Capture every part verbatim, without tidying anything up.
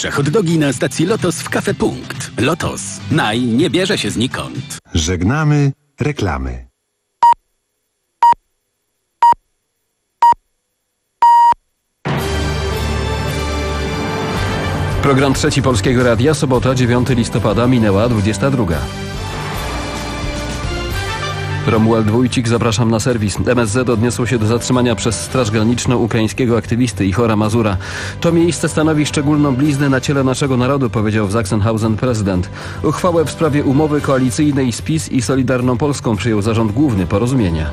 Najlepsze hot-dogi na stacji Lotos w Cafe Punkt. Lotos. Naj nie bierze się znikąd. Żegnamy reklamy. Program Trzeci Polskiego Radia, sobota, dziewiątego listopada, minęła dwudziesta druga. Romuald Wójcik, zapraszam na serwis. M S Z odniosło się do zatrzymania przez Straż Graniczną ukraińskiego aktywisty Ihora Mazura. To miejsce stanowi szczególną bliznę na ciele naszego narodu, powiedział w Sachsenhausen prezydent. Uchwałę w sprawie umowy koalicyjnej z PiS i Solidarną Polską przyjął Zarząd Główny Porozumienia.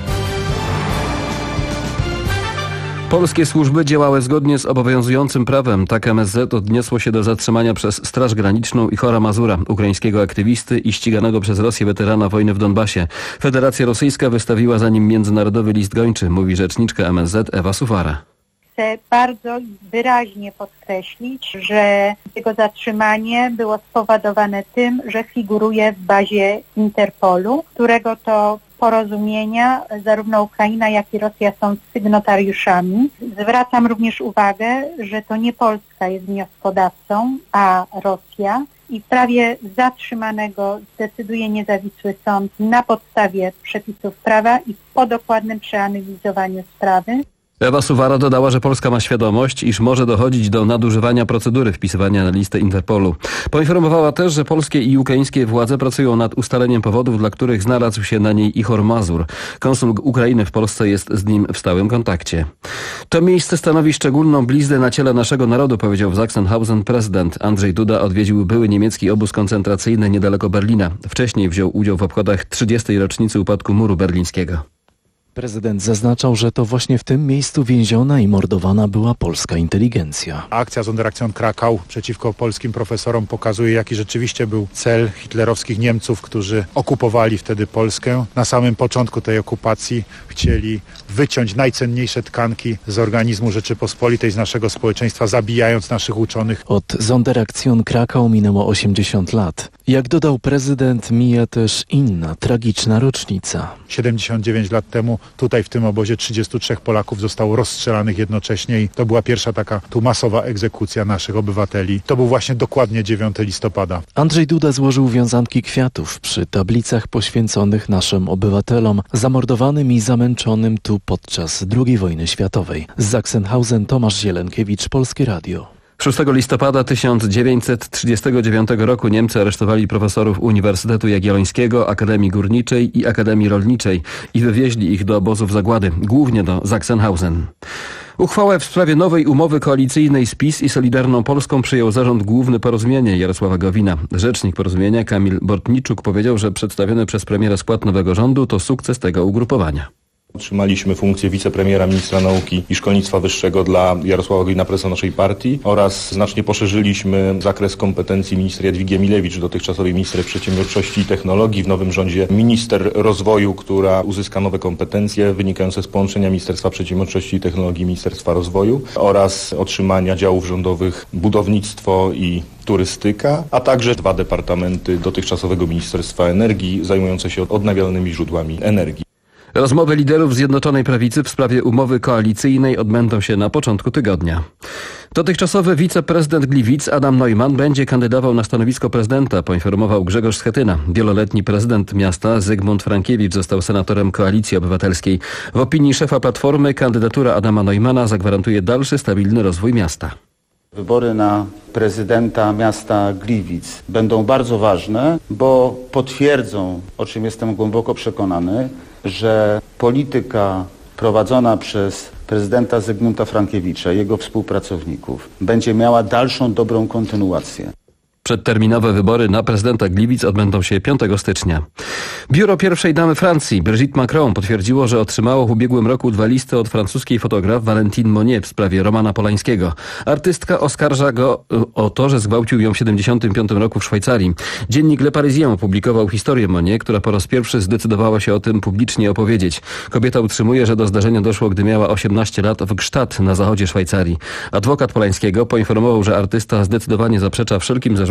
Polskie służby działały zgodnie z obowiązującym prawem. Tak M S Z odniosło się do zatrzymania przez Straż Graniczną Ihora Mazura, ukraińskiego aktywisty i ściganego przez Rosję weterana wojny w Donbasie. Federacja Rosyjska wystawiła za nim międzynarodowy list gończy, mówi rzeczniczka M S Z Ewa Suwara. Chcę bardzo wyraźnie podkreślić, że jego zatrzymanie było spowodowane tym, że figuruje w bazie Interpolu, którego to porozumienia zarówno Ukraina, jak i Rosja są sygnatariuszami. Zwracam również uwagę, że to nie Polska jest wnioskodawcą, a Rosja. I w sprawie zatrzymanego zdecyduje niezawisły sąd na podstawie przepisów prawa i po dokładnym przeanalizowaniu sprawy. Ewa Suwara dodała, że Polska ma świadomość, iż może dochodzić do nadużywania procedury wpisywania na listę Interpolu. Poinformowała też, że polskie i ukraińskie władze pracują nad ustaleniem powodów, dla których znalazł się na niej Ihor Mazur. Konsul Ukrainy w Polsce jest z nim w stałym kontakcie. To miejsce stanowi szczególną bliznę na ciele naszego narodu, powiedział w Sachsenhausen prezydent. Andrzej Duda odwiedził były niemiecki obóz koncentracyjny niedaleko Berlina. Wcześniej wziął udział w obchodach trzydziestej rocznicy upadku muru berlińskiego. Prezydent zaznaczał, że to właśnie w tym miejscu więziona i mordowana była polska inteligencja. Akcja Sonderaktion Krakau przeciwko polskim profesorom pokazuje, jaki rzeczywiście był cel hitlerowskich Niemców, którzy okupowali wtedy Polskę. Na samym początku tej okupacji chcieli wyciąć najcenniejsze tkanki z organizmu Rzeczypospolitej, z naszego społeczeństwa, zabijając naszych uczonych. Od Sonderaktion Krakau minęło osiemdziesiąt lat. Jak dodał prezydent, mija też inna, tragiczna rocznica. siedemdziesiąt dziewięć lat temu tutaj w tym obozie trzydziestu trzech Polaków zostało rozstrzelanych jednocześnie i to była pierwsza taka tu masowa egzekucja naszych obywateli. To był właśnie dokładnie dziewiątego listopada. Andrzej Duda złożył wiązanki kwiatów przy tablicach poświęconych naszym obywatelom zamordowanym i zamęczonym tu podczas drugiej wojny światowej. Z Sachsenhausen Tomasz Zielenkiewicz, Polskie Radio. szóstego listopada tysiąc dziewięćset trzydziestego dziewiątego roku Niemcy aresztowali profesorów Uniwersytetu Jagiellońskiego, Akademii Górniczej i Akademii Rolniczej i wywieźli ich do obozów zagłady, głównie do Sachsenhausen. Uchwałę w sprawie nowej umowy koalicyjnej z PiS i Solidarną Polską przyjął Zarząd Główny Porozumienia Jarosława Gowina. Rzecznik porozumienia Kamil Bortniczuk powiedział, że przedstawiony przez premiera skład nowego rządu to sukces tego ugrupowania. Otrzymaliśmy funkcję wicepremiera, ministra nauki i szkolnictwa wyższego dla Jarosława Gowina, prezesa naszej partii, oraz znacznie poszerzyliśmy zakres kompetencji minister Jadwigi Emilewicz, dotychczasowej minister przedsiębiorczości i technologii, w nowym rządzie minister rozwoju, która uzyska nowe kompetencje wynikające z połączenia Ministerstwa Przedsiębiorczości i Technologii i Ministerstwa Rozwoju oraz otrzymania działów rządowych budownictwo i turystyka, a także dwa departamenty dotychczasowego Ministerstwa Energii zajmujące się odnawialnymi źródłami energii. Rozmowy liderów Zjednoczonej Prawicy w sprawie umowy koalicyjnej odbędą się na początku tygodnia. Dotychczasowy wiceprezydent Gliwic Adam Neumann będzie kandydował na stanowisko prezydenta, poinformował Grzegorz Schetyna. Wieloletni prezydent miasta Zygmunt Frankiewicz został senatorem Koalicji Obywatelskiej. W opinii szefa Platformy kandydatura Adama Neumana zagwarantuje dalszy stabilny rozwój miasta. Wybory na prezydenta miasta Gliwic będą bardzo ważne, bo potwierdzą, o czym jestem głęboko przekonany, że polityka prowadzona przez prezydenta Zygmunta Frankiewicza i jego współpracowników będzie miała dalszą dobrą kontynuację. Przedterminowe wybory na prezydenta Gliwic odbędą się piątego stycznia. Biuro pierwszej damy Francji, Brigitte Macron, potwierdziło, że otrzymało w ubiegłym roku dwa listy od francuskiej fotograf Valentine Monnier w sprawie Romana Polańskiego. Artystka oskarża go o to, że zgwałcił ją w siedemdziesiątym piątym roku w Szwajcarii. Dziennik Le Parisien opublikował historię Monnier, która po raz pierwszy zdecydowała się o tym publicznie opowiedzieć. Kobieta utrzymuje, że do zdarzenia doszło, gdy miała osiemnaście lat w Gstaad na zachodzie Szwajcarii. Adwokat Polańskiego poinformował, że artysta zdecydowanie zaprzecza wszelkim zarzutom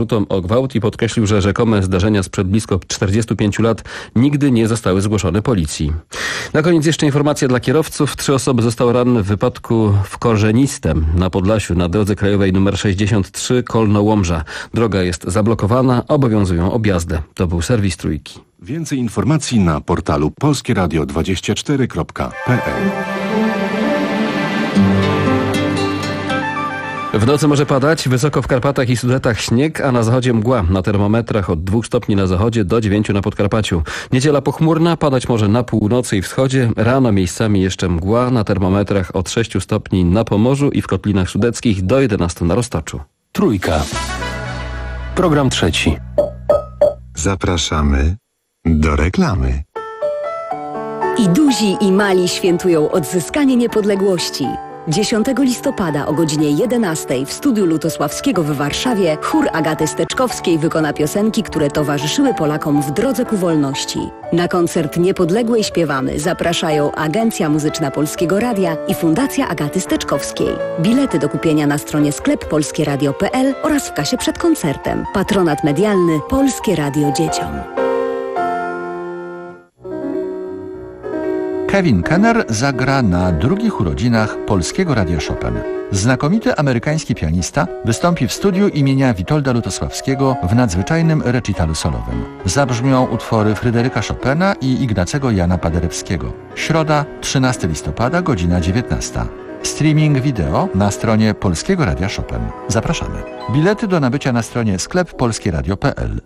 zarzutom o gwałt i podkreślił, że rzekome zdarzenia sprzed blisko czterdziestu pięciu lat nigdy nie zostały zgłoszone policji. Na koniec jeszcze informacja dla kierowców. Trzy osoby zostały ranne w wypadku w Korzenistym na Podlasiu na drodze krajowej nr sześćdziesiąt trzy Kolno-Łomża. Droga jest zablokowana, obowiązują objazdy. To był serwis Trójki. Więcej informacji na portalu polskie radio dwadzieścia cztery kropka p l. W nocy może padać, wysoko w Karpatach i Sudetach śnieg, a na zachodzie mgła. Na termometrach od dwóch stopni na zachodzie do dziewięciu na Podkarpaciu. Niedziela pochmurna, padać może na północy i wschodzie. Rano miejscami jeszcze mgła, na termometrach od sześciu stopni na Pomorzu i w Kotlinach Sudeckich do jedenastu na Roztoczu. Trójka. Program trzeci. Zapraszamy do reklamy. I duzi, i mali świętują odzyskanie niepodległości. dziesiątego listopada o godzinie jedenastej w studiu Lutosławskiego w Warszawie chór Agaty Steczkowskiej wykona piosenki, które towarzyszyły Polakom w drodze ku wolności. Na koncert Niepodległej śpiewamy zapraszają Agencja Muzyczna Polskiego Radia i Fundacja Agaty Steczkowskiej. Bilety do kupienia na stronie sklep polskie radio kropka p l oraz w kasie przed koncertem. Patronat medialny Polskie Radio Dzieciom. Kevin Kenner zagra na drugich urodzinach Polskiego Radia Chopin. Znakomity amerykański pianista wystąpi w studiu imienia Witolda Lutosławskiego w nadzwyczajnym recitalu solowym. Zabrzmią utwory Fryderyka Chopina i Ignacego Jana Paderewskiego. Środa, trzynastego listopada, godzina dziewiętnasta. Streaming wideo na stronie Polskiego Radia Chopin. Zapraszamy. Bilety do nabycia na stronie sklep polskie radio kropka p l.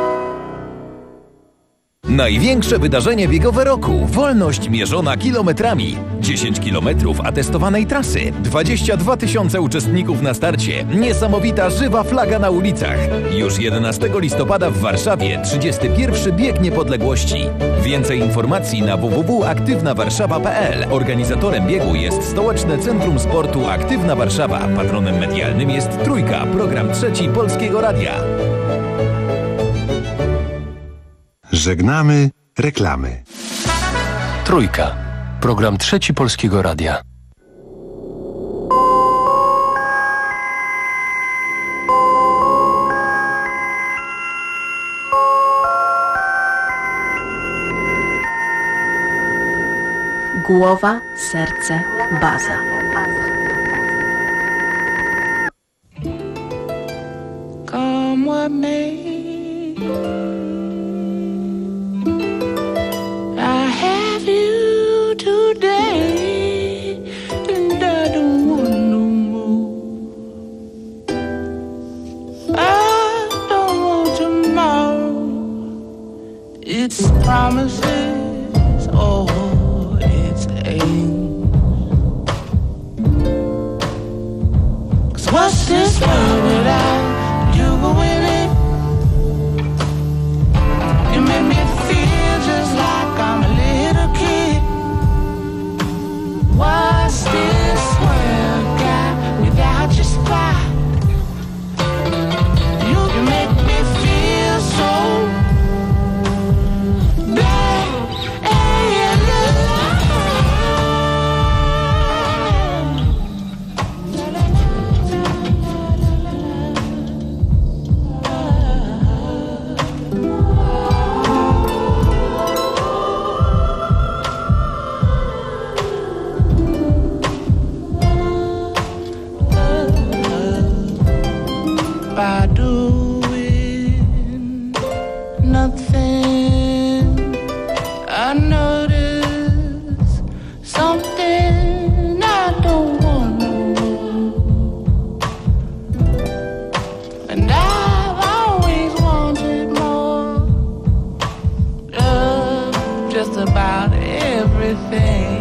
Największe wydarzenie biegowe roku. Wolność mierzona kilometrami. dziesięć kilometrów atestowanej trasy. dwadzieścia dwa tysiące uczestników na starcie. Niesamowita żywa flaga na ulicach. Już jedenastego listopada w Warszawie trzydziesty pierwszy bieg niepodległości. Więcej informacji na w w w kropka aktywna warszawa kropka p l. Organizatorem biegu jest Stołeczne Centrum Sportu Aktywna Warszawa. Patronem medialnym jest Trójka, program trzeci Polskiego Radia. Żegnamy reklamy. Trójka. Program trzeci Polskiego Radia. Głowa, serce, baza. Come what may, I have you today, and I don't want no more. I don't want tomorrow. It's promises, oh, it's aims. 'Cause what's this world without you going in? You make me feel just like I'm a little kid. What's this world got without your spot? You, you make me feel so bad and alive. By doing nothing, I notice something I don't want no more. And I've always wanted more of just about everything.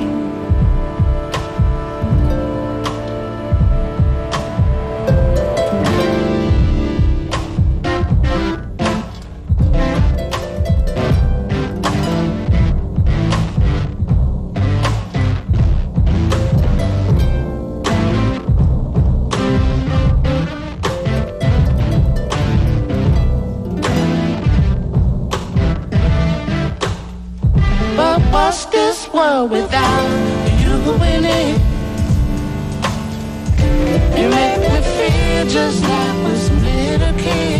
But what's this world without you in it? You make me feel just like was some little kid.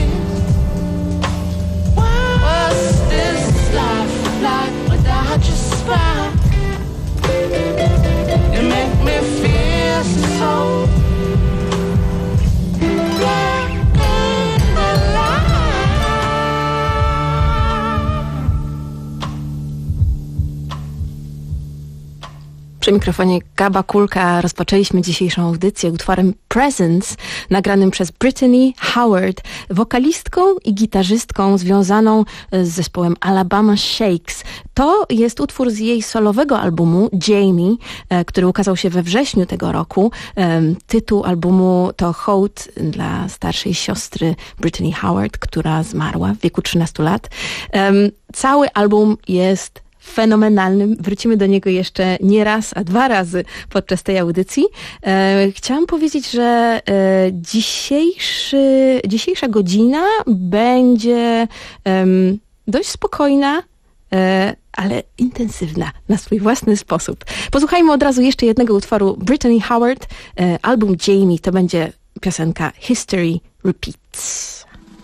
Przy mikrofonie Gaba Kulka. Rozpoczęliśmy dzisiejszą audycję utworem Presence, nagranym przez Brittany Howard, wokalistką i gitarzystką związaną z zespołem Alabama Shakes. To jest utwór z jej solowego albumu Jamie, który ukazał się we wrześniu tego roku. Tytuł albumu to hołd dla starszej siostry Brittany Howard, która zmarła w wieku trzynastu lat. Cały album jest fenomenalnym. Wrócimy do niego jeszcze nie raz, a dwa razy podczas tej audycji. E, chciałam powiedzieć, że e, dzisiejszy, dzisiejsza godzina będzie e, dość spokojna, e, ale intensywna na swój własny sposób. Posłuchajmy od razu jeszcze jednego utworu Brittany Howard. E, album Jamie to będzie piosenka History Repeats.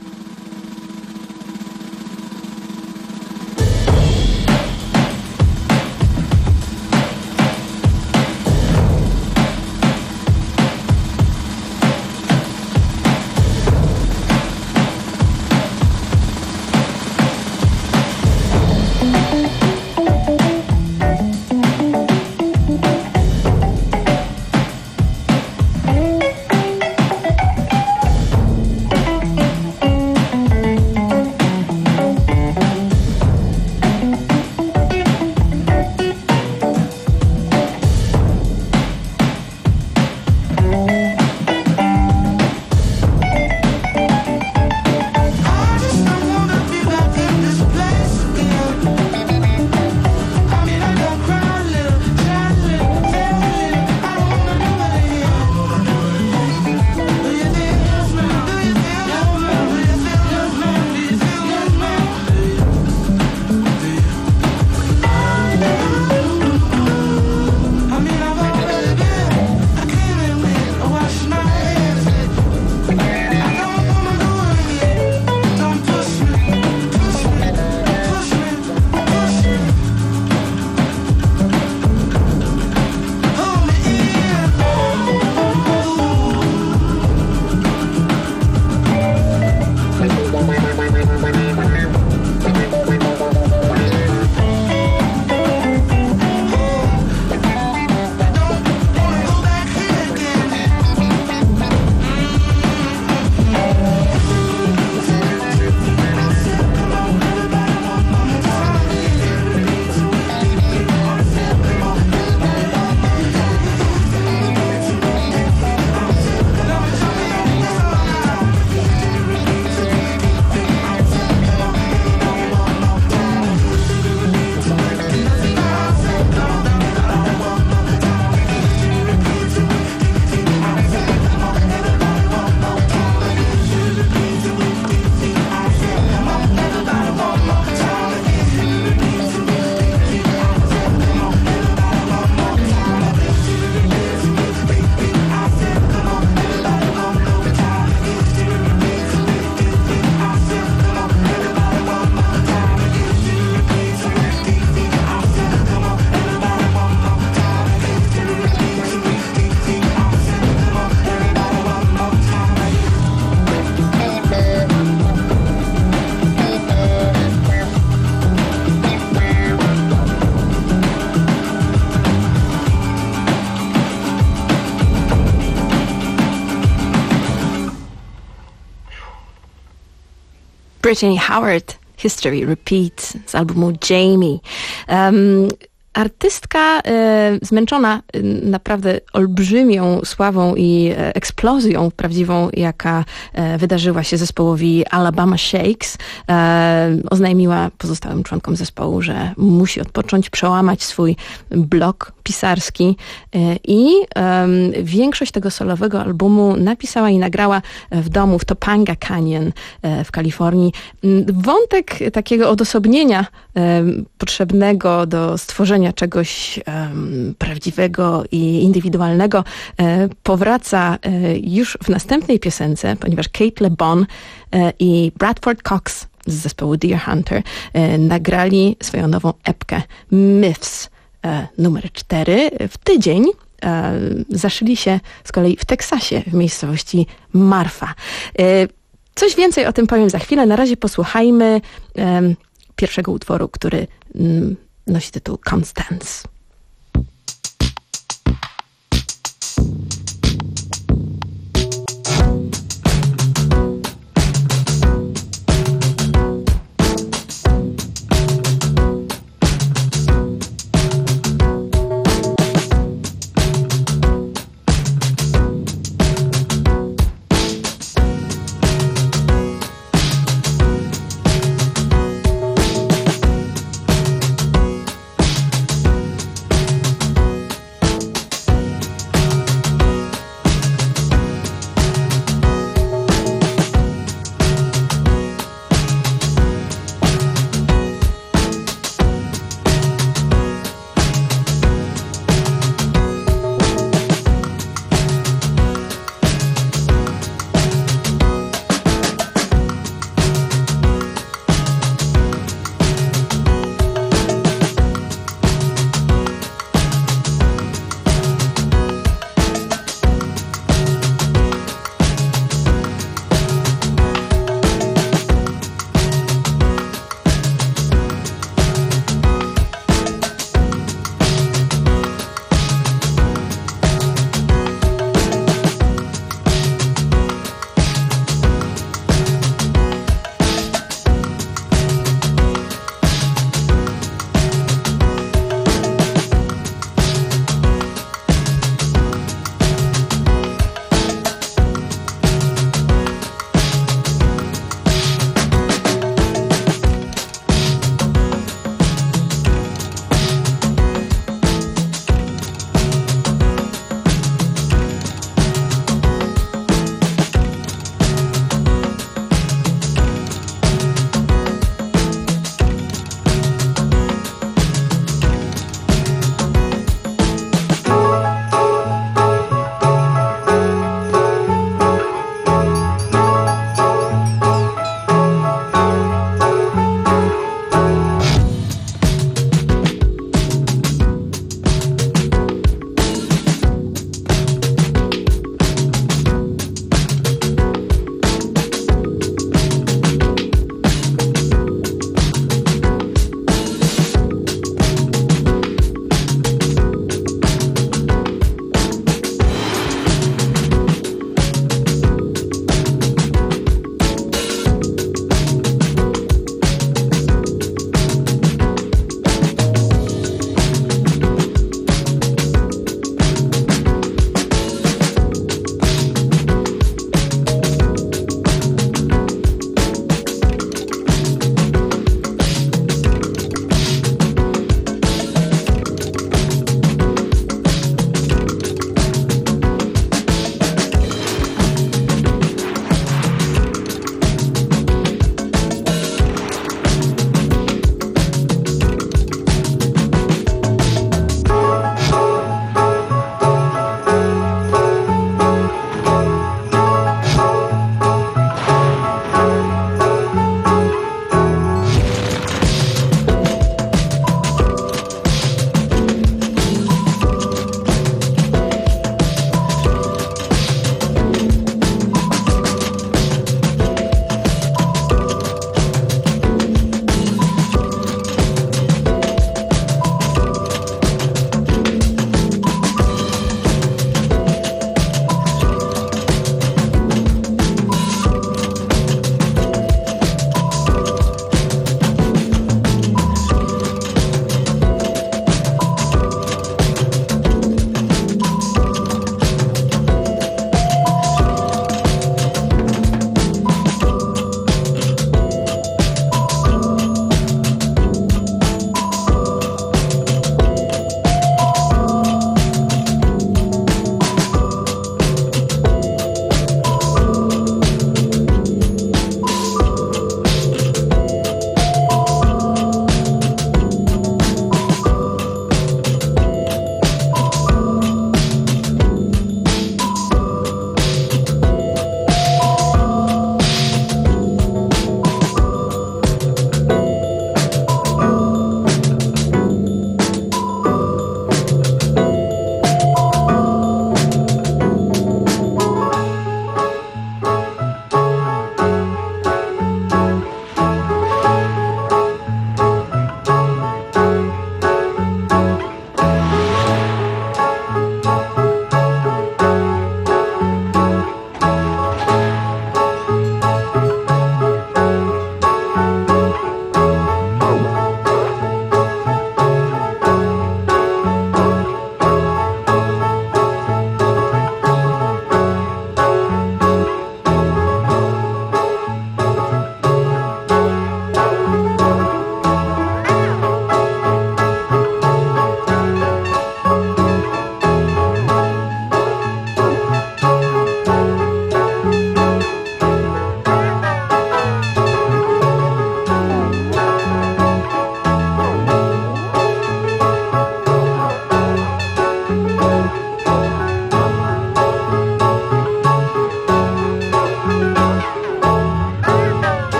Brittany Howard, History Repeats z albumu Jamie. Um, Artystka e, zmęczona e, naprawdę olbrzymią sławą i e, eksplozją prawdziwą, jaka e, wydarzyła się zespołowi Alabama Shakes, e, oznajmiła pozostałym członkom zespołu, że musi odpocząć, przełamać swój blok pisarski e, i e, większość tego solowego albumu napisała i nagrała w domu w Topanga Canyon e, w Kalifornii. Wątek takiego odosobnienia e, potrzebnego do stworzenia czegoś um, prawdziwego i indywidualnego e, powraca e, już w następnej piosence, ponieważ Kate LeBon e, i Bradford Cox z zespołu Deer Hunter e, nagrali swoją nową epkę Myths e, numer cztery. W tydzień e, zaszyli się z kolei w Teksasie, w miejscowości Marfa. E, coś więcej o tym powiem za chwilę. Na razie posłuchajmy e, pierwszego utworu, który mm, nosi tytuł Constance.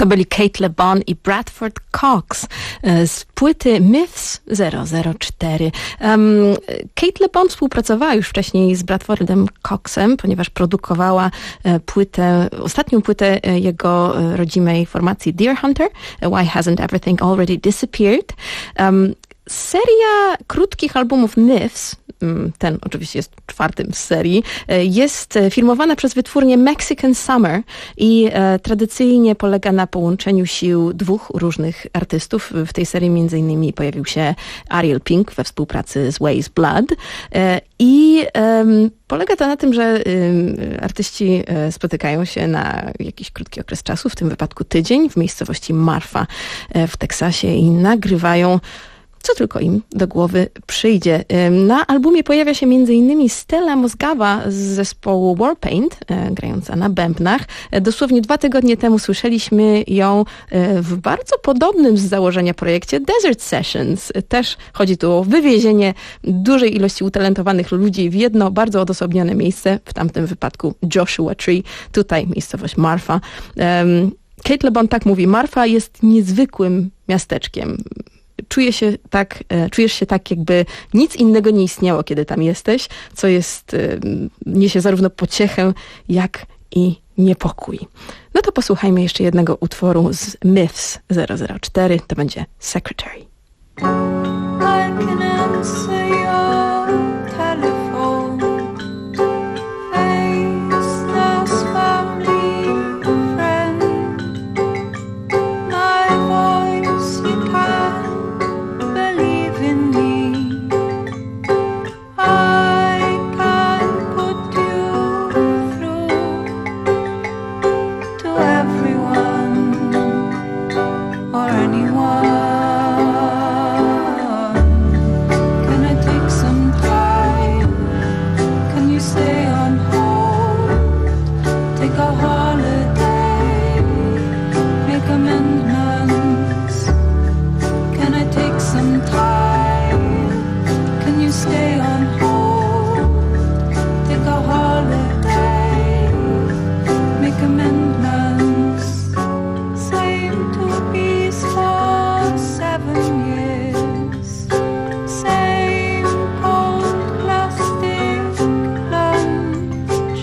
To byli Kate LeBon i Bradford Cox z płyty Myths zero zero cztery. Um, Kate LeBon współpracowała już wcześniej z Bradfordem Coxem, ponieważ produkowała płytę, ostatnią płytę jego rodzimej formacji Deer Hunter, Why Hasn't Everything Already Disappeared? Um, Seria krótkich albumów Myths, ten oczywiście jest czwartym z serii, jest filmowana przez wytwórnię Mexican Summer i e, tradycyjnie polega na połączeniu sił dwóch różnych artystów. W tej serii między innymi pojawił się Ariel Pink we współpracy z Ways Blood e, i e, polega to na tym, że e, artyści e, spotykają się na jakiś krótki okres czasu, w tym wypadku tydzień, w miejscowości Marfa e, w Teksasie i nagrywają co tylko im do głowy przyjdzie. Na albumie pojawia się między innymi Stella Mozgawa z zespołu Warpaint, grająca na bębnach. Dosłownie dwa tygodnie temu słyszeliśmy ją w bardzo podobnym z założenia projekcie Desert Sessions. Też chodzi tu o wywiezienie dużej ilości utalentowanych ludzi w jedno bardzo odosobnione miejsce, w tamtym wypadku Joshua Tree, tutaj miejscowość Marfa. Kate LeBon tak mówi: Marfa jest niezwykłym miasteczkiem. Czuję się tak, czujesz się tak, jakby nic innego nie istniało, kiedy tam jesteś, co jest, niesie zarówno pociechę, jak i niepokój. No to posłuchajmy jeszcze jednego utworu z Myths zero zero cztery, to będzie Secretary. I can answer your telephone, faceless family friend, my voice you can believe in me, I can put you through to everyone or anyone. Can I take some time? Can you stay on hold? Take a holiday, make amendments. Can I take some time? Can you stay on hold? Take a holiday, make amendments. Same two peas for seven years. Same cold plastic lunch.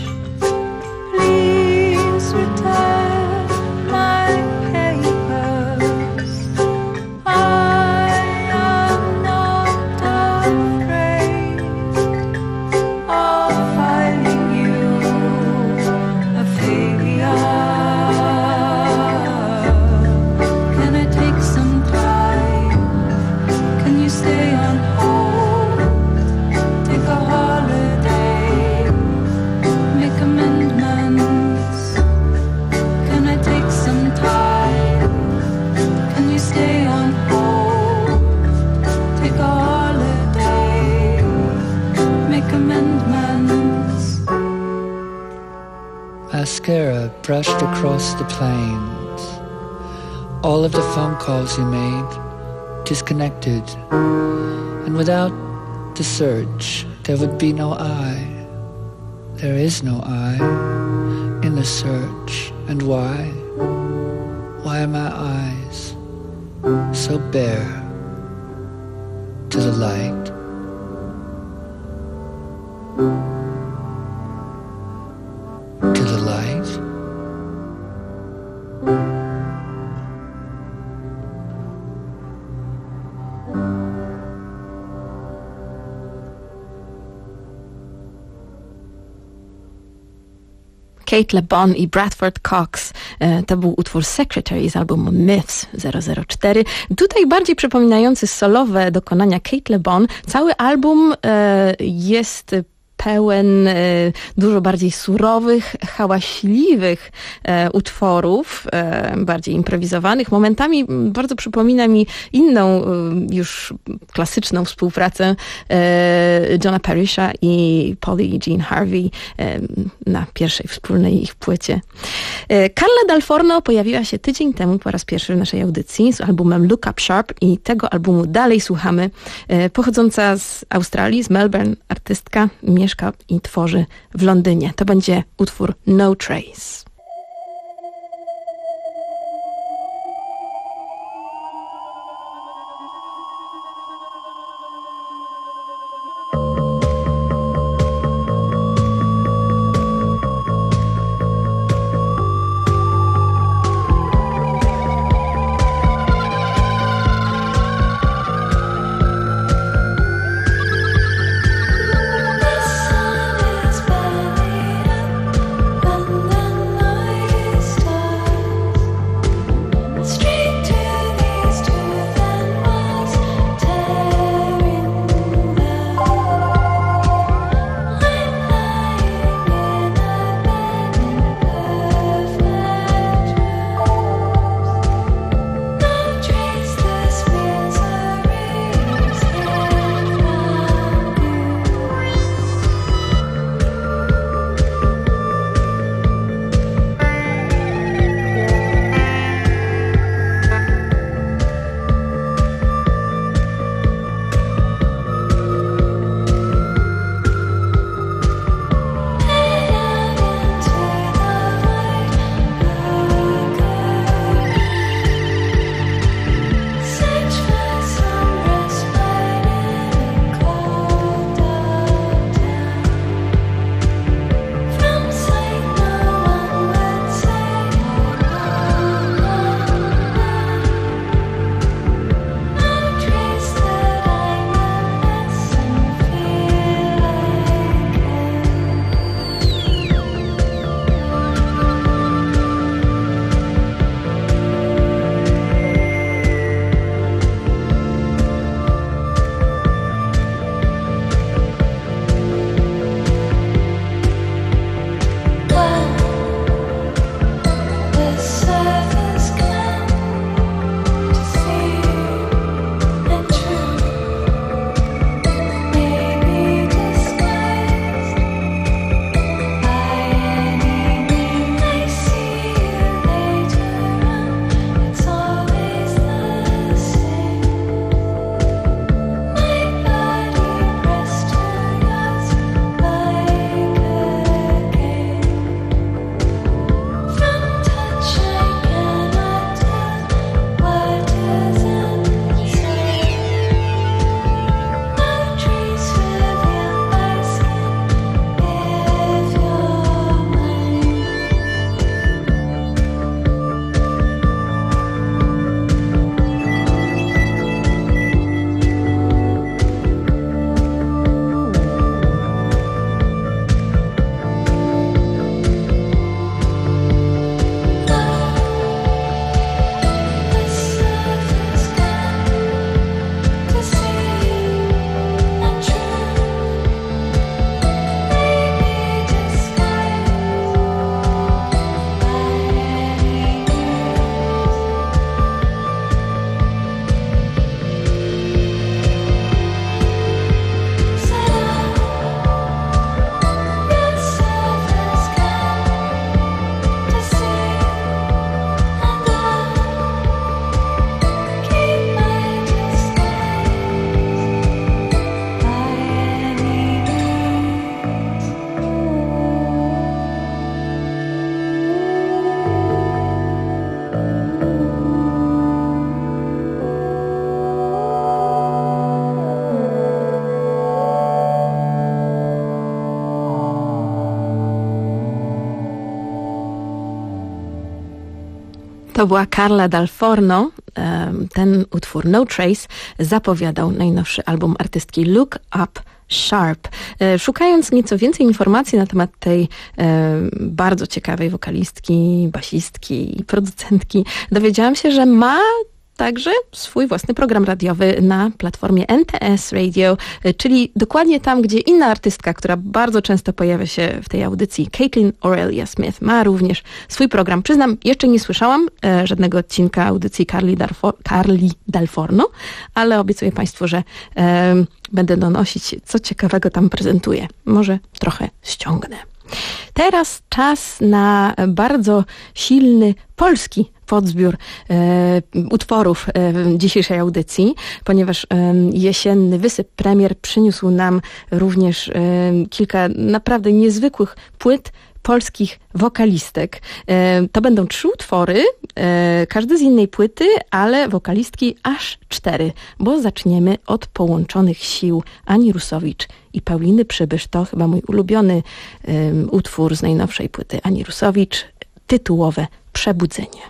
Please return my papers. I am not afraid of finding you a failure. Can I take some time? Can you stay on hold? Take a holiday, make amendments. Can I take some time? Can you stay on hold? Take a holiday, make amendments. Mascara brushed across the plains. All of the phone calls you made disconnected. And without the search, there would be no I. There is no I in the search. And why? Why are my eyes so bare to the light? To the light? Kate LeBon i Bradford Cox. To był utwór Secretary z albumu Myths zero zero cztery. Tutaj bardziej przypominający solowe dokonania Kate LeBon. Cały album jest pełen e, dużo bardziej surowych, hałaśliwych e, utworów, e, bardziej improwizowanych. Momentami bardzo przypomina mi inną, e, już klasyczną współpracę e, Johna Parisha i Polly Jean Harvey e, na pierwszej wspólnej ich płycie. E, Carla Dal Forno pojawiła się tydzień temu po raz pierwszy w naszej audycji z albumem Look Up Sharp i tego albumu dalej słuchamy. E, pochodząca z Australii, z Melbourne, artystka, mieszka i tworzy w Londynie. To będzie utwór No Trace. To była Carla Dal Forno. Ten utwór No Trace zapowiadał najnowszy album artystki Look Up Sharp. Szukając nieco więcej informacji na temat tej e, bardzo ciekawej wokalistki, basistki i producentki, dowiedziałam się, że ma także swój własny program radiowy na platformie N T S Radio, czyli dokładnie tam, gdzie inna artystka, która bardzo często pojawia się w tej audycji, Caitlin Aurelia Smith, ma również swój program. Przyznam, jeszcze nie słyszałam e, żadnego odcinka audycji Carly, Darfo- Carly Dal Forno, ale obiecuję Państwu, że e, będę donosić, co ciekawego tam prezentuje. Może trochę ściągnę. Teraz czas na bardzo silny polski podzbiór e, utworów e, w dzisiejszej audycji, ponieważ e, jesienny wysyp premier przyniósł nam również e, kilka naprawdę niezwykłych płyt polskich wokalistek. E, to będą trzy utwory, e, każdy z innej płyty, ale wokalistki aż cztery, bo zaczniemy od Połączonych Sił Ani Rusowicz i Pauliny Przybysz. To chyba mój ulubiony e, utwór z najnowszej płyty Ani Rusowicz, tytułowe Przebudzenie.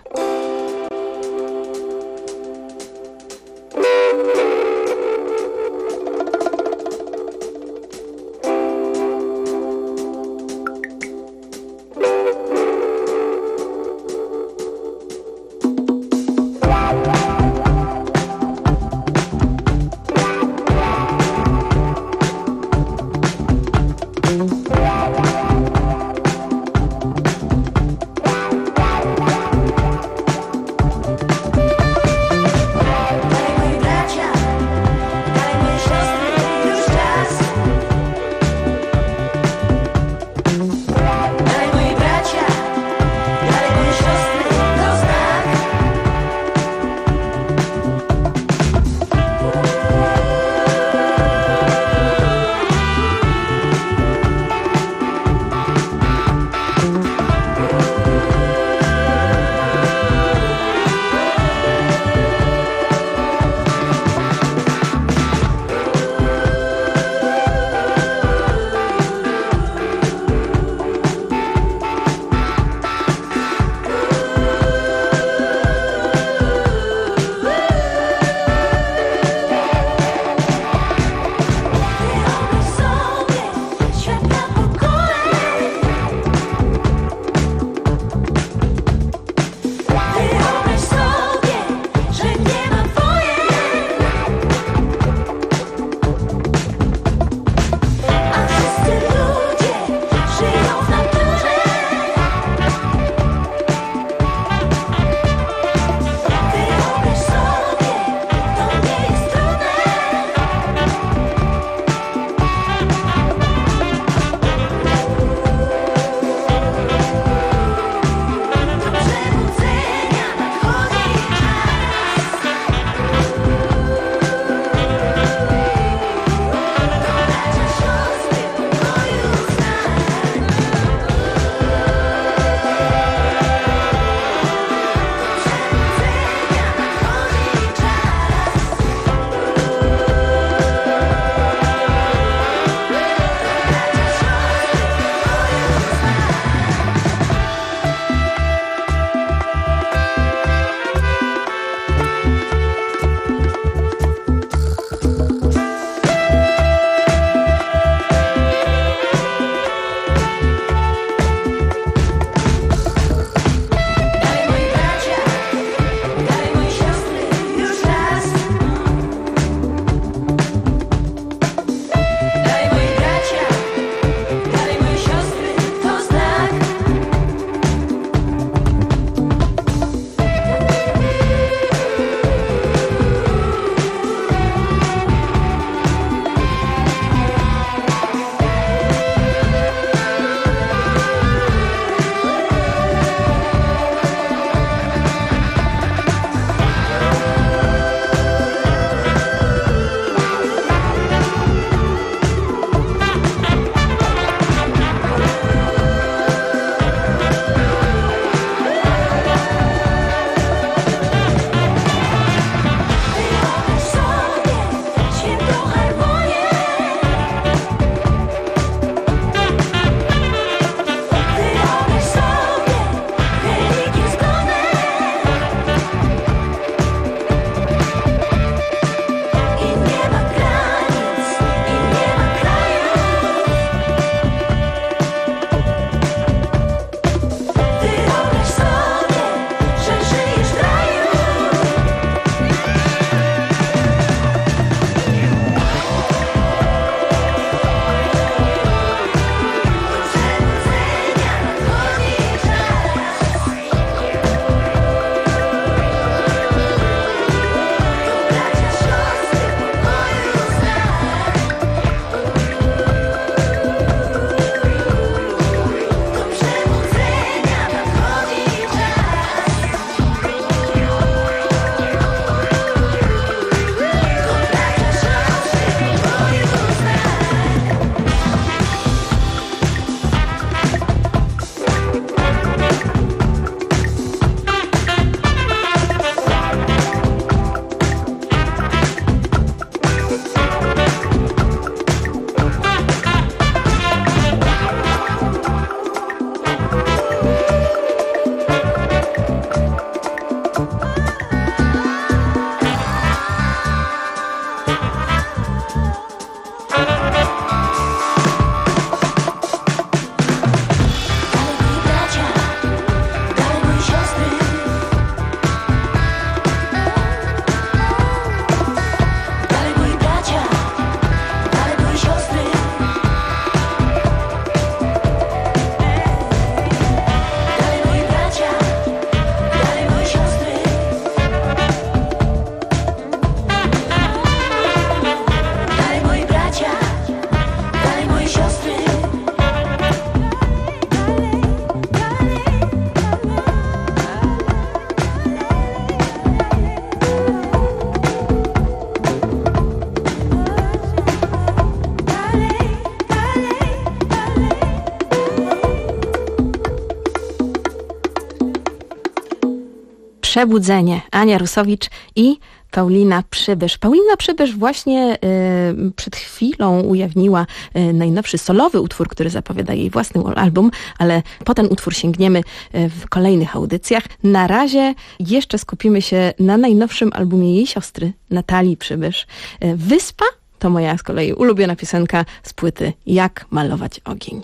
Przebudzenie. Ania Rusowicz i Paulina Przybysz. Paulina Przybysz właśnie y, przed chwilą ujawniła y, najnowszy solowy utwór, który zapowiada jej własny album, ale po ten utwór sięgniemy y, w kolejnych audycjach. Na razie jeszcze skupimy się na najnowszym albumie jej siostry, Natalii Przybysz. Y, Wyspa to moja z kolei ulubiona piosenka z płyty Jak malować ogień.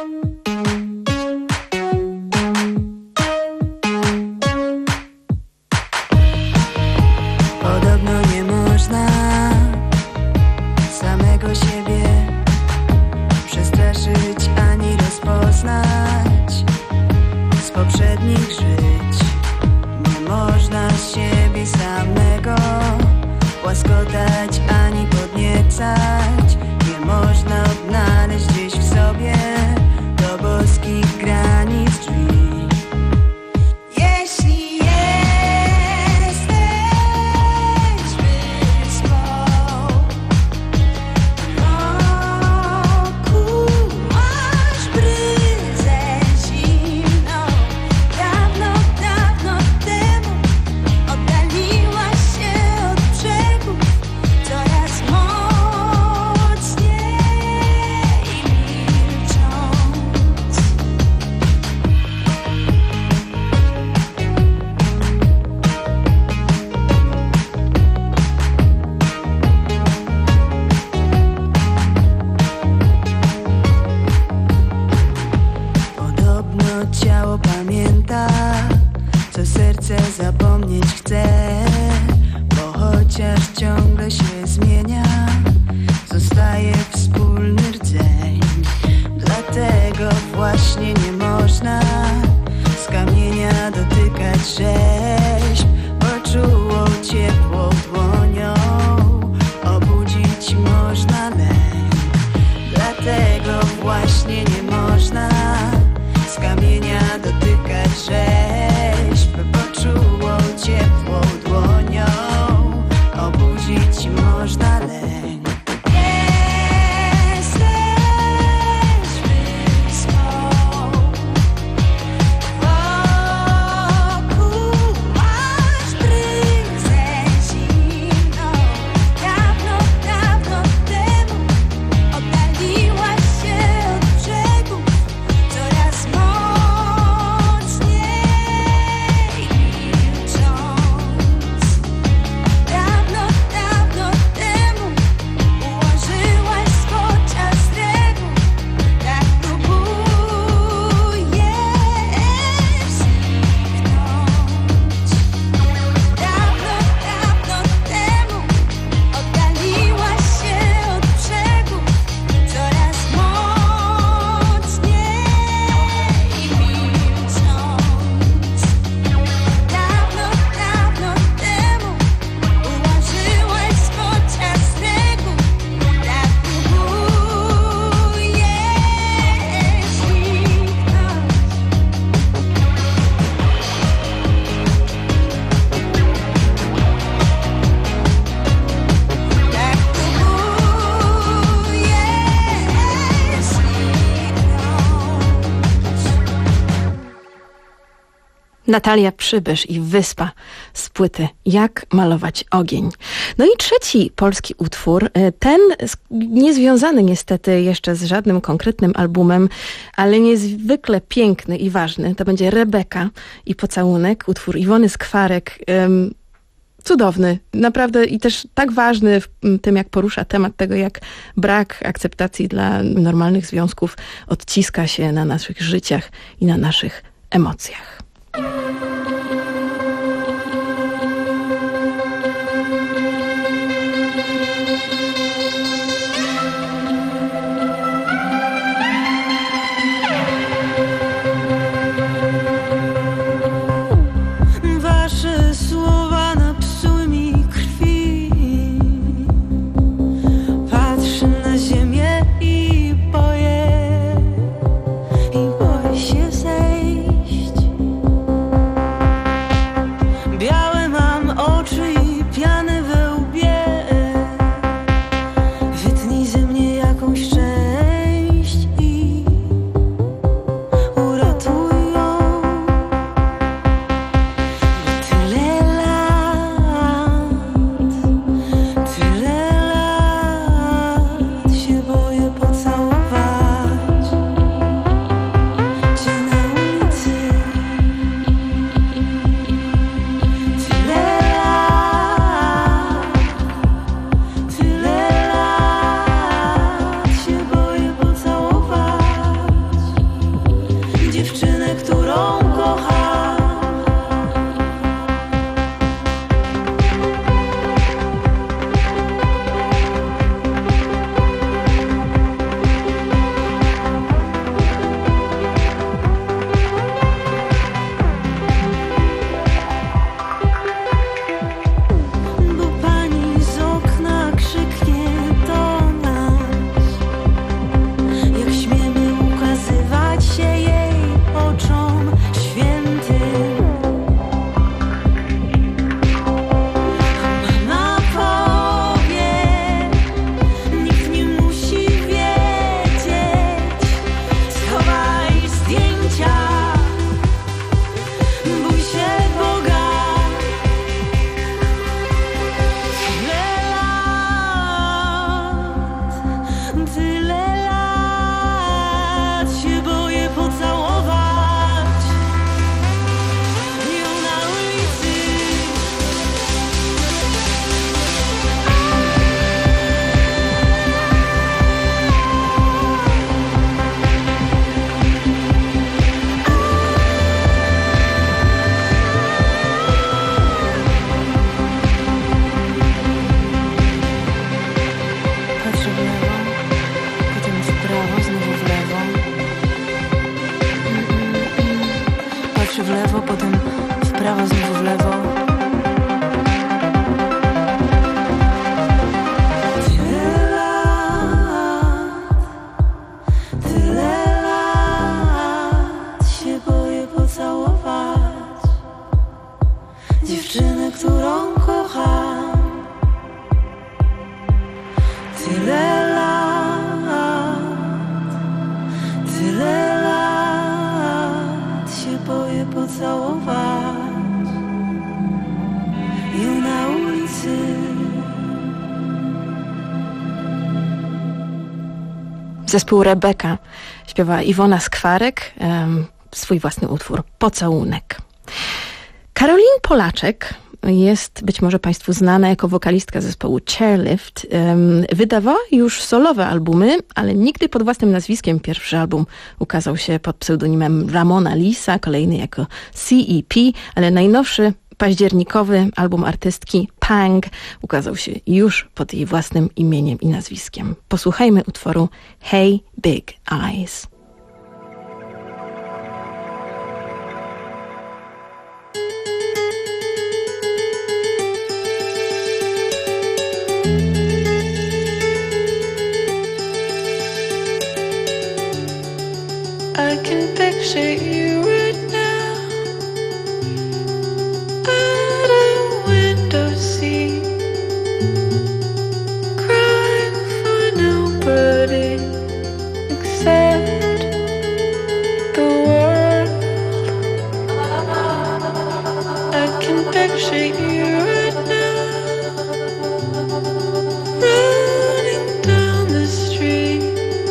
Podobno nie można samego siebie przestraszyć ani rozpoznać z poprzednich żyć. Nie można siebie samego łaskotać ani podniecać. Nie można odnaleźć gdzieś w sobie do boskich granic drzwi. Jeśli ciało pamięta, co serce zapomnieć chce, bo chociaż ciągle się zmienia, zostaje wspólny rdzeń. Dlatego właśnie nie można z kamienia dotykać rzeźb, bo czuło ciepło dłonią obudzić można lęk. Dlatego właśnie nie można z kamienia dotykać rzeźb, bo czuło ciepło dłonią obudzić można lęk. Natalia Przybysz i Wyspa z płyty Jak malować ogień. No i trzeci polski utwór, ten niezwiązany niestety jeszcze z żadnym konkretnym albumem, ale niezwykle piękny i ważny. To będzie Rebeka i Pocałunek, utwór Iwony Skwarek. Um, Cudowny, naprawdę i też tak ważny w tym, jak porusza temat tego, jak brak akceptacji dla normalnych związków odciska się na naszych życiach i na naszych emocjach. Wasze słowa napsuły mi krwi. Patrzę na ziemię i boję, i boję się zejść. pocałować ją na ulicy. Zespół Rebeka śpiewa Iwona Skwarek, um, swój własny utwór Pocałunek. Caroline Polaczek jest być może Państwu znana jako wokalistka zespołu Chairlift. Um, wydawała już solowe albumy, ale nigdy pod własnym nazwiskiem. Pierwszy album ukazał się pod pseudonimem Ramona Lisa, kolejny jako C E P, ale najnowszy październikowy album artystki Pang ukazał się już pod jej własnym imieniem i nazwiskiem. Posłuchajmy utworu Hey Big Eyes. I can picture you right now at a window seat, crying for nobody except the world. I can picture you right now running down the street,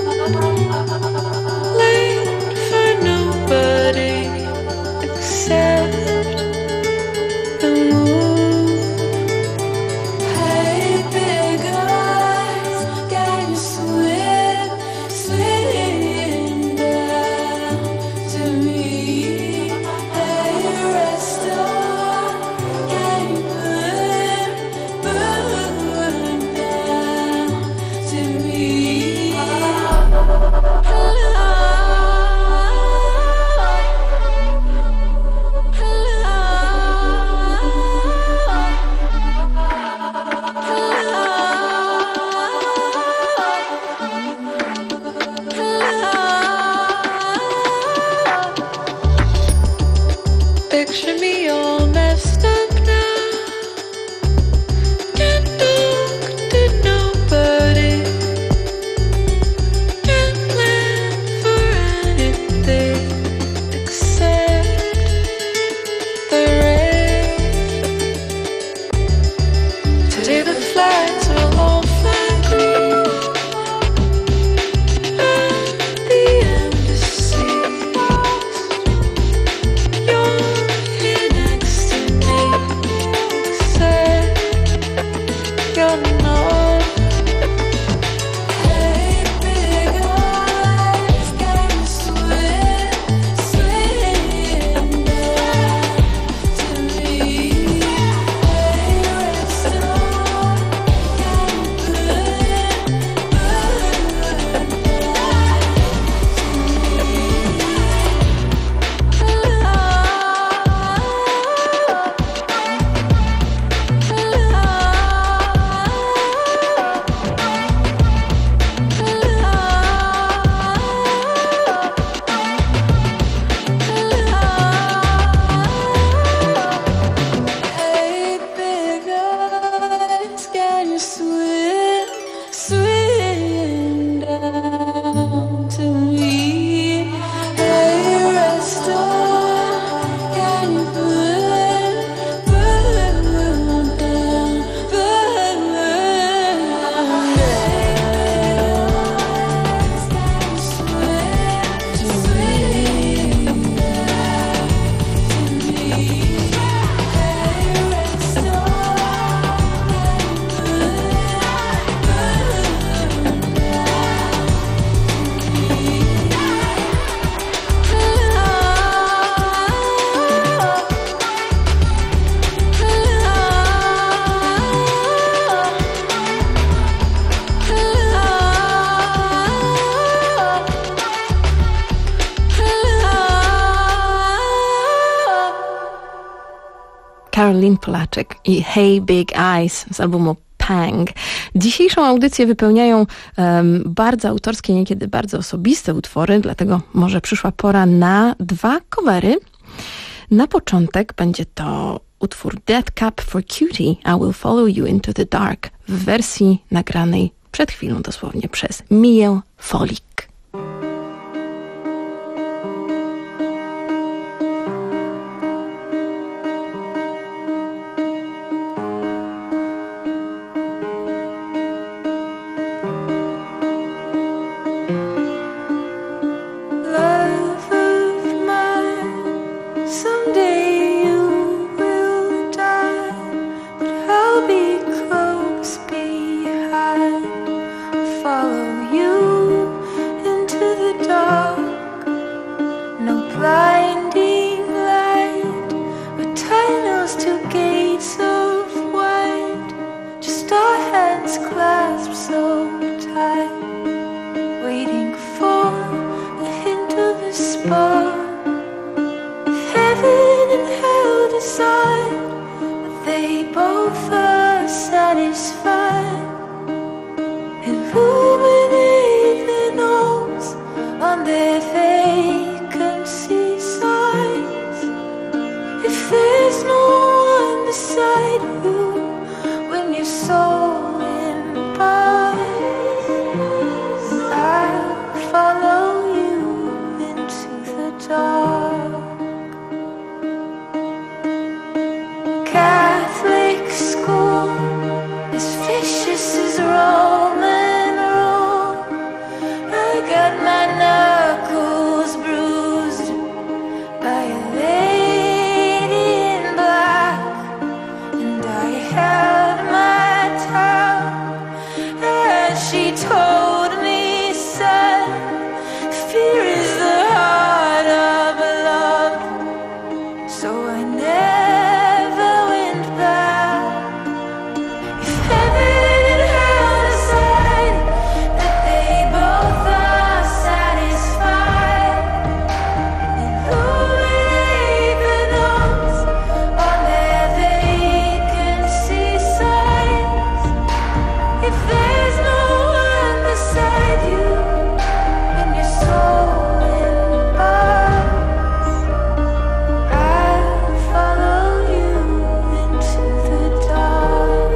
nobody except the moon. Hey, big eyes, can you swim, swim down to me? Hey, rest on, can you burn, burn down to me? Hello. Picture me all messed up now, can't talk to nobody, can't plan for anything except the rain. Today the flags will all fly green at the embassy. You're here next to me, except you're not. Hey, big eyes, can you swim, swim down to me? Hey, rest on, can you burn, burn down to Hey, big eyes, can you swim, swim down to me? Hey, rest on, can you burn, burn down, burn down? Hey, big eyes, can you swim, swim down to me? Caroline Polaczek i Hey Big Eyes z albumu Pang. Dzisiejszą audycję wypełniają um, bardzo autorskie, niekiedy bardzo osobiste utwory, dlatego może przyszła pora na dwa covery. Na początek będzie to utwór Dead Cup for Cutie, I Will Follow You Into the Dark w wersji nagranej przed chwilą dosłownie przez Miję Folik. got my knuckles bruised by a lady in black, and I held my tongue as she told me, son, fear is the heart of love. So I never went back. If heaven and hell decide that they both are satisfied, illuminate the notes on their vacancy signs. If there's no one beside you and your soul embarks, I'll follow you into the dark.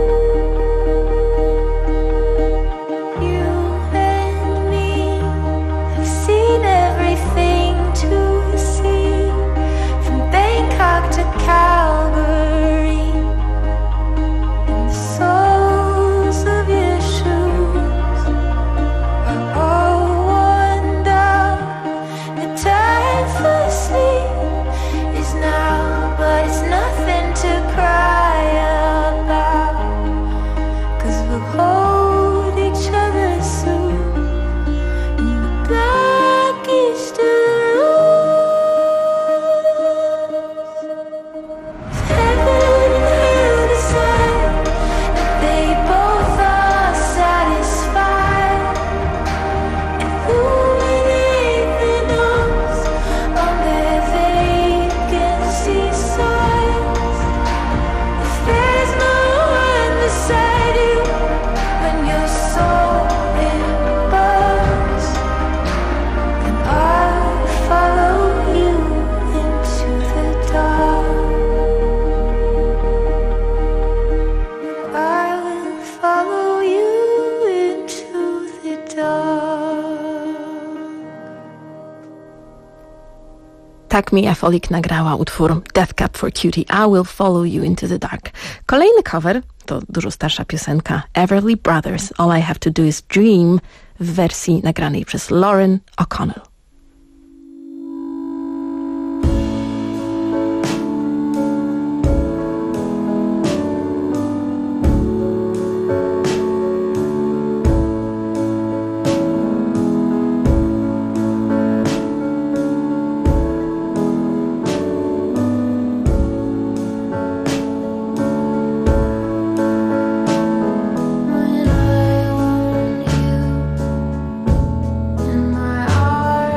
You and me have seen everything to see, from Bangkok to Calgary, and the soles of your shoes are all worn down. The time for sleep is now, but it's nothing to cry about, 'cause we'll hold each other soon in the blackest of rooms. Heaven and hell decide that they both are satisfied, illuminate the notes on their vacancy signs. If there's no one beside you when your soul embarks, then I'll follow you into the dark. I will follow you into the dark. Tak Mia Folik nagrała utwór Death Cab for Cutie, I Will Follow You Into the Dark. Kolejny cover to dużo starsza piosenka Everly Brothers, All I Have to Do Is Dream w wersji nagranej przez Lauren O'Connell. In my arms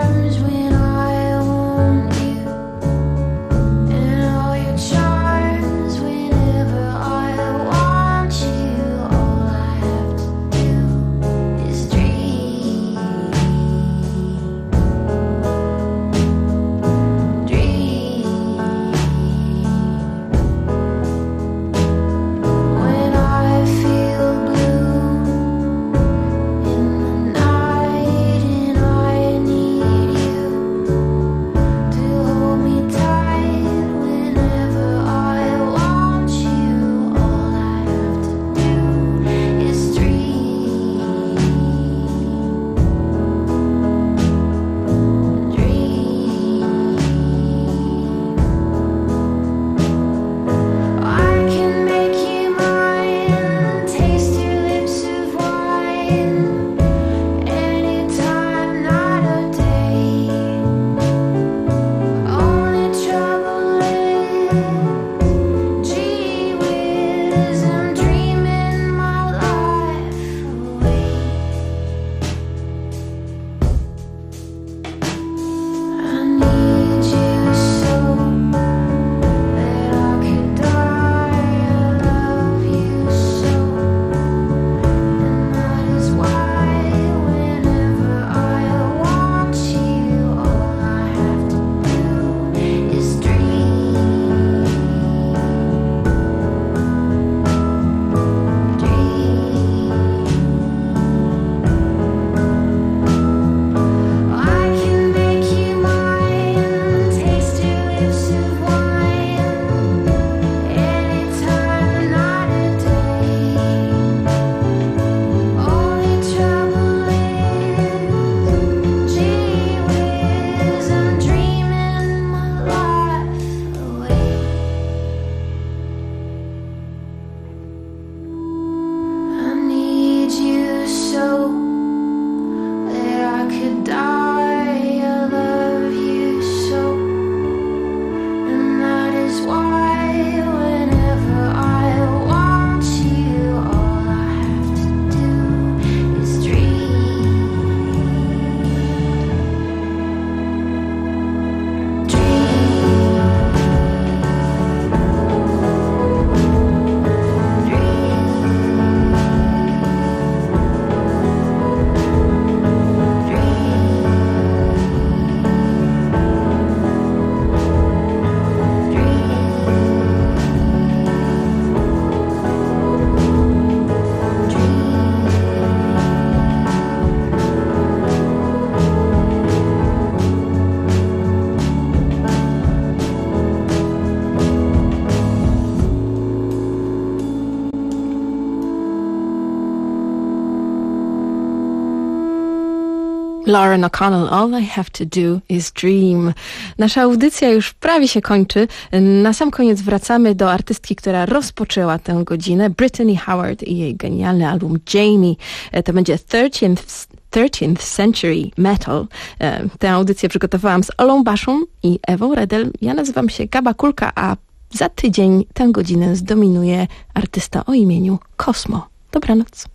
Lauren O'Connell, All I Have to Do is Dream. Nasza audycja już prawie się kończy. Na sam koniec wracamy do artystki, która rozpoczęła tę godzinę, Brittany Howard i jej genialny album Jamie. To będzie thirteenth thirteenth Century Metal. Tę audycję przygotowałam z Olą Baszą i Ewą Redel. Ja nazywam się Gaba Kulka, a za tydzień tę godzinę zdominuje artysta o imieniu Cosmo. Dobranoc.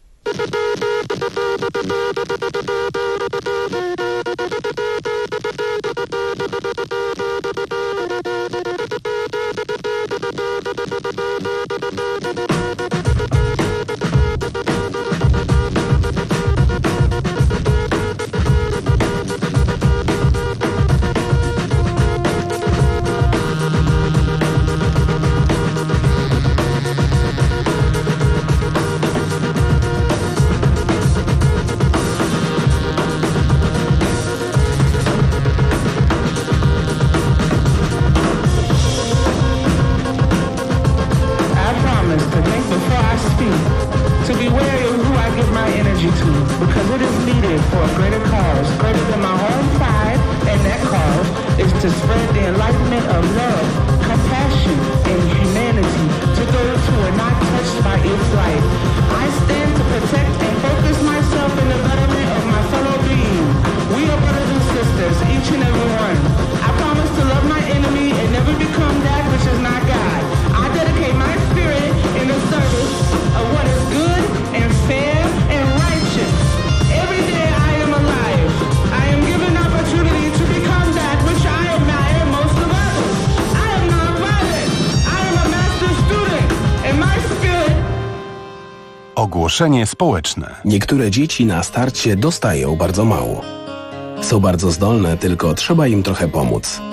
Ogłoszenie społeczne. Niektóre dzieci na starcie dostają bardzo mało. Są bardzo zdolne, tylko trzeba im trochę pomóc.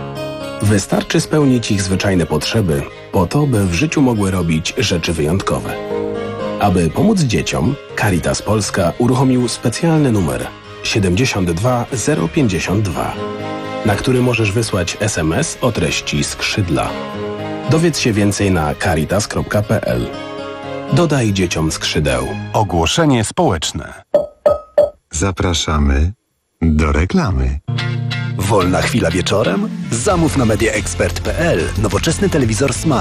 Wystarczy spełnić ich zwyczajne potrzeby, po to, by w życiu mogły robić rzeczy wyjątkowe. Aby pomóc dzieciom, Caritas Polska uruchomił specjalny numer siedemdziesiąt dwa zero pięćdziesiąt dwa, na który możesz wysłać es em es o treści skrzydła. Dowiedz się więcej na caritas kropka p l. Dodaj dzieciom skrzydeł. Ogłoszenie społeczne. Zapraszamy do reklamy. Wolna chwila wieczorem? Zamów na mediaexpert kropka p l nowoczesny telewizor smart.